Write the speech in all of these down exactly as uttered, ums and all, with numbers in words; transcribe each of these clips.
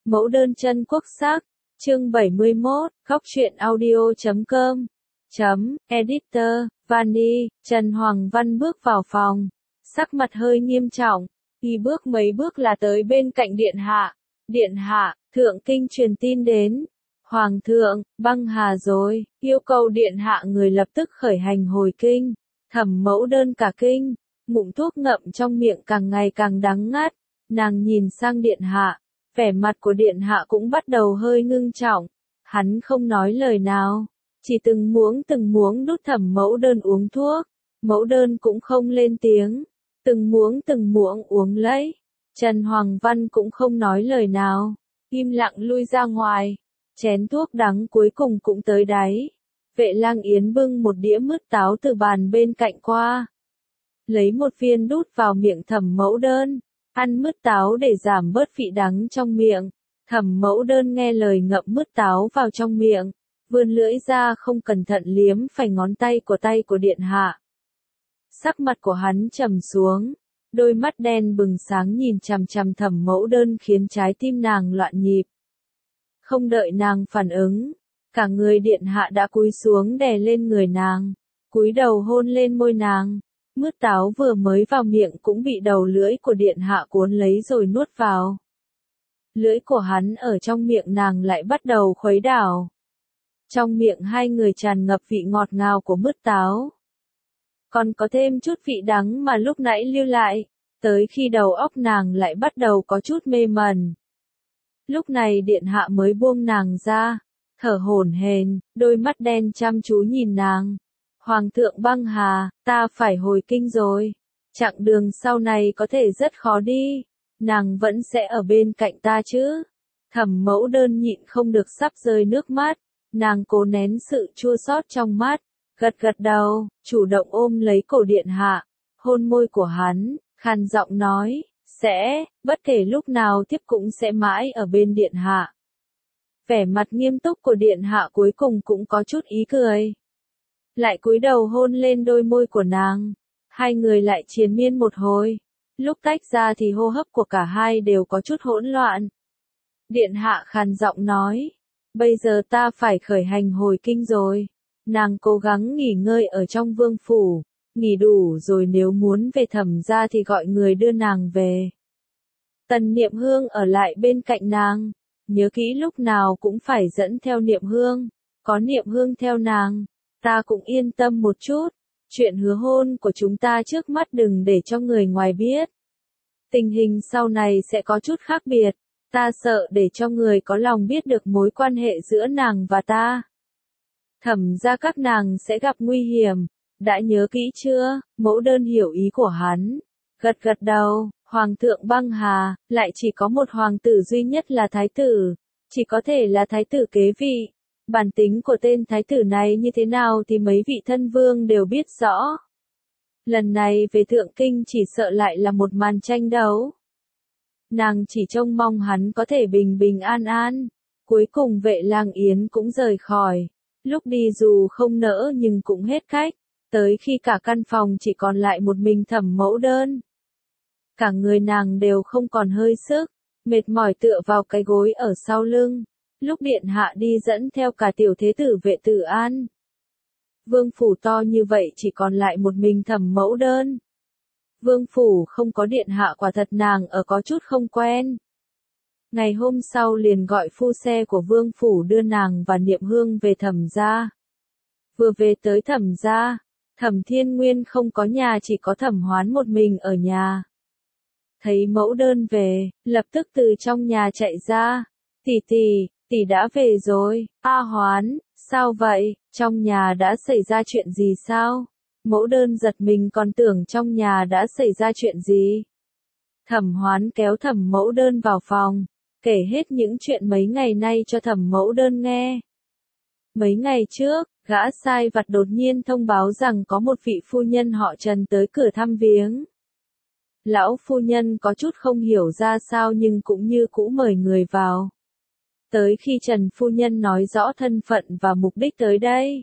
Mẫu đơn chân quốc sắc, chương bảy mươi mốt, góc truyện audio chấm com, chấm, editor, Vani, Trần Hoàng Văn bước vào phòng, sắc mặt hơi nghiêm trọng, đi bước mấy bước là tới bên cạnh điện hạ. Điện hạ, thượng kinh truyền tin đến. Hoàng thượng, băng hà rồi, yêu cầu điện hạ người lập tức khởi hành hồi kinh. Thẩm Mẫu Đơn cả kinh, ngụm thuốc ngậm trong miệng càng ngày càng đắng ngắt, nàng nhìn sang điện hạ, vẻ mặt của điện hạ cũng bắt đầu hơi ngưng trọng, hắn không nói lời nào, chỉ từng muỗng từng muỗng đút Thẩm Mẫu Đơn uống thuốc, Mẫu Đơn cũng không lên tiếng, từng muỗng từng muỗng uống lấy, Trần Hoàng Văn cũng không nói lời nào, im lặng lui ra ngoài, chén thuốc đắng cuối cùng cũng tới đáy. Vệ Lang Yến bưng một đĩa mứt táo từ bàn bên cạnh qua. Lấy một viên đút vào miệng Thẩm Mẫu Đơn, ăn mứt táo để giảm bớt vị đắng trong miệng. Thẩm Mẫu Đơn nghe lời ngậm mứt táo vào trong miệng, vươn lưỡi ra không cẩn thận liếm phải ngón tay của tay của điện hạ. Sắc mặt của hắn trầm xuống, đôi mắt đen bừng sáng nhìn chằm chằm Thẩm Mẫu Đơn khiến trái tim nàng loạn nhịp. Không đợi nàng phản ứng, cả người điện hạ đã cúi xuống đè lên người nàng, cúi đầu hôn lên môi nàng, mứt táo vừa mới vào miệng cũng bị đầu lưỡi của điện hạ cuốn lấy rồi nuốt vào. Lưỡi của hắn ở trong miệng nàng lại bắt đầu khuấy đảo. Trong miệng hai người tràn ngập vị ngọt ngào của mứt táo. Còn có thêm chút vị đắng mà lúc nãy lưu lại, tới khi đầu óc nàng lại bắt đầu có chút mê mẩn. Lúc này điện hạ mới buông nàng ra, thở hổn hển, đôi mắt đen chăm chú nhìn nàng. Hoàng thượng băng hà, ta phải hồi kinh rồi. Chặng đường sau này có thể rất khó đi. Nàng vẫn sẽ ở bên cạnh ta chứ. Thẩm Mẫu Đơn nhịn không được sắp rơi nước mắt. Nàng cố nén sự chua xót trong mắt. Gật gật đầu, chủ động ôm lấy cổ điện hạ. Hôn môi của hắn, khàn giọng nói. Sẽ, bất kể lúc nào tiếp cũng sẽ mãi ở bên điện hạ. Vẻ mặt nghiêm túc của điện hạ cuối cùng cũng có chút ý cười. Lại cúi đầu hôn lên đôi môi của nàng. Hai người lại triền miên một hồi. Lúc tách ra thì hô hấp của cả hai đều có chút hỗn loạn. Điện hạ khàn giọng nói. Bây giờ ta phải khởi hành hồi kinh rồi. Nàng cố gắng nghỉ ngơi ở trong vương phủ. Nghỉ đủ rồi nếu muốn về Thẩm gia thì gọi người đưa nàng về. Tần Niệm Hương ở lại bên cạnh nàng. Nhớ kỹ lúc nào cũng phải dẫn theo Niệm Hương. Có Niệm Hương theo nàng, ta cũng yên tâm một chút. Chuyện hứa hôn của chúng ta trước mắt đừng để cho người ngoài biết. Tình hình sau này sẽ có chút khác biệt. Ta sợ để cho người có lòng biết được mối quan hệ giữa nàng và ta. Thẩm gia các nàng sẽ gặp nguy hiểm. Đã nhớ kỹ chưa? Mẫu Đơn hiểu ý của hắn. Gật gật đầu, Hoàng thượng băng hà, lại chỉ có một hoàng tử duy nhất là thái tử. Chỉ có thể là thái tử kế vị. Bản tính của tên thái tử này như thế nào thì mấy vị thân vương đều biết rõ. Lần này về thượng kinh chỉ sợ lại là một màn tranh đấu. Nàng chỉ trông mong hắn có thể bình bình an an. Cuối cùng Vệ Lang Yến cũng rời khỏi. Lúc đi dù không nỡ nhưng cũng hết cách. Tới khi cả căn phòng chỉ còn lại một mình Thẩm Mẫu Đơn. Cả người nàng đều không còn hơi sức, mệt mỏi tựa vào cái gối ở sau lưng. Lúc điện hạ đi dẫn theo cả tiểu thế tử Vệ Tử An. Vương phủ to như vậy chỉ còn lại một mình Thẩm Mẫu Đơn. Vương phủ không có điện hạ quả thật nàng ở có chút không quen. Ngày hôm sau liền gọi phu xe của vương phủ đưa nàng và Niệm Hương về Thẩm gia. Vừa về tới Thẩm gia, Thẩm Thiên Nguyên không có nhà, chỉ có Thẩm Hoán một mình ở nhà. Thấy Mẫu Đơn về, lập tức từ trong nhà chạy ra. Tỷ tỷ, tỷ đã về rồi. A Hoán, sao vậy? Trong nhà đã xảy ra chuyện gì sao? Mẫu Đơn giật mình còn tưởng trong nhà đã xảy ra chuyện gì. Thẩm Hoán kéo Thẩm Mẫu Đơn vào phòng, kể hết những chuyện mấy ngày nay cho Thẩm Mẫu Đơn nghe. Mấy ngày trước, gã sai vặt đột nhiên thông báo rằng có một vị phu nhân họ Trần tới cửa thăm viếng. Lão phu nhân có chút không hiểu ra sao nhưng cũng như cũ mời người vào. Tới khi Trần phu nhân nói rõ thân phận và mục đích tới đây,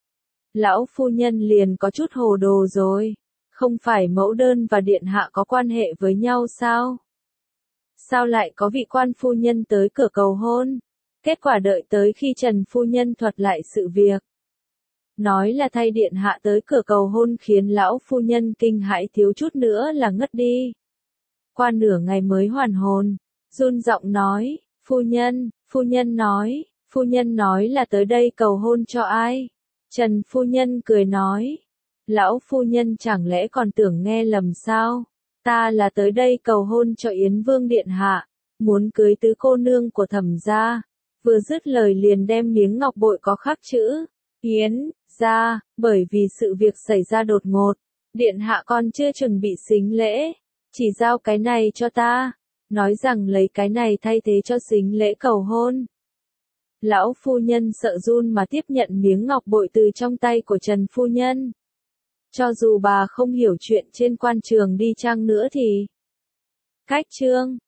lão phu nhân liền có chút hồ đồ rồi. Không phải Mẫu Đơn và điện hạ có quan hệ với nhau sao? sao lại có vị quan phu nhân tới cửa cầu hôn? Kết quả đợi tới khi Trần phu nhân thuật lại sự việc. Nói là thay điện hạ tới cửa cầu hôn khiến lão phu nhân kinh hãi thiếu chút nữa là ngất đi. Qua nửa ngày mới hoàn hồn, run giọng nói, phu nhân, phu nhân nói, phu nhân nói là tới đây cầu hôn cho ai? Trần phu nhân cười nói, lão phu nhân chẳng lẽ còn tưởng nghe lầm sao? Ta là tới đây cầu hôn cho Yến Vương điện hạ, muốn cưới tứ cô nương của Thẩm gia. Vừa dứt lời liền đem miếng ngọc bội có khắc chữ Yến gia, bởi vì sự việc xảy ra đột ngột, điện hạ còn chưa chuẩn bị sính lễ, chỉ giao cái này cho ta, nói rằng lấy cái này thay thế cho sính lễ cầu hôn. Lão phu nhân sợ run mà tiếp nhận miếng ngọc bội từ trong tay của Trần phu nhân. Cho dù bà không hiểu chuyện trên quan trường đi chăng nữa thì cách chương